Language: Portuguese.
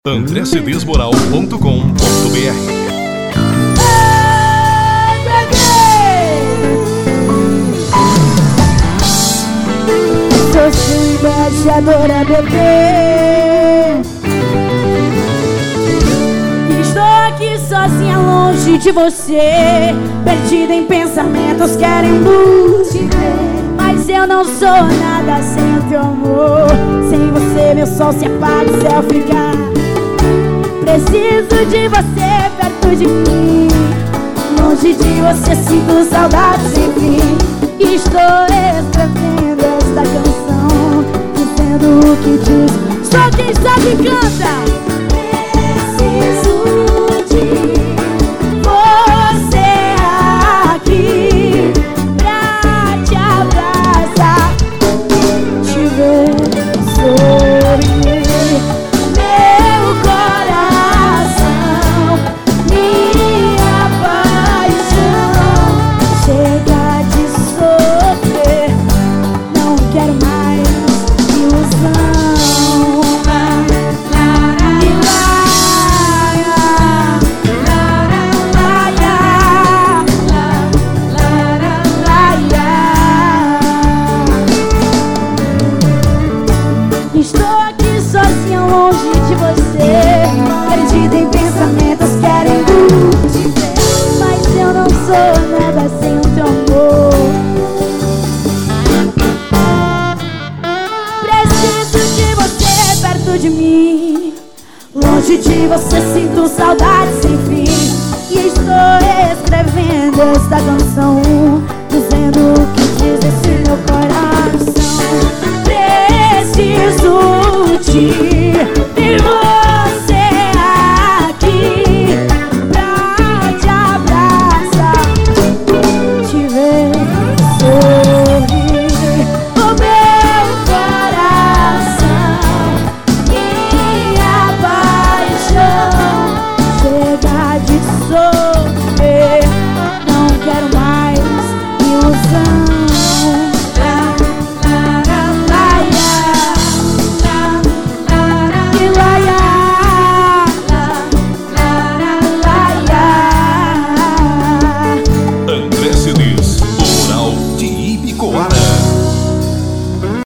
andrecedesmoral.com.br. Sou sua embaixadora, bebê. Estou aqui sozinha, longe de você, perdida em pensamentos querendo te ver. Mas eu não sou nada sem o teu amor. Sem você meu sol se apaga, o céu fica. Preciso de você perto de mim. Longe de você sinto saudade sem fim. Estou escrevendo esta canção, dizendo o que diz. Só quem sabe canta. Preciso de você aqui pra te abraçar, te ver sorrir. Meu coração, minha paixão, chega de sofrer, não quero mais ilusão. Estou aqui sozinha, longe de você, perdida em pensamentos querendo te ver. Mas eu não sou nada sem o teu amor. Preciso de você perto de mim. Longe de você sinto saudade sem fim. E estou escrevendo esta canção, dizendo o que diz esse meu coração. Preciso te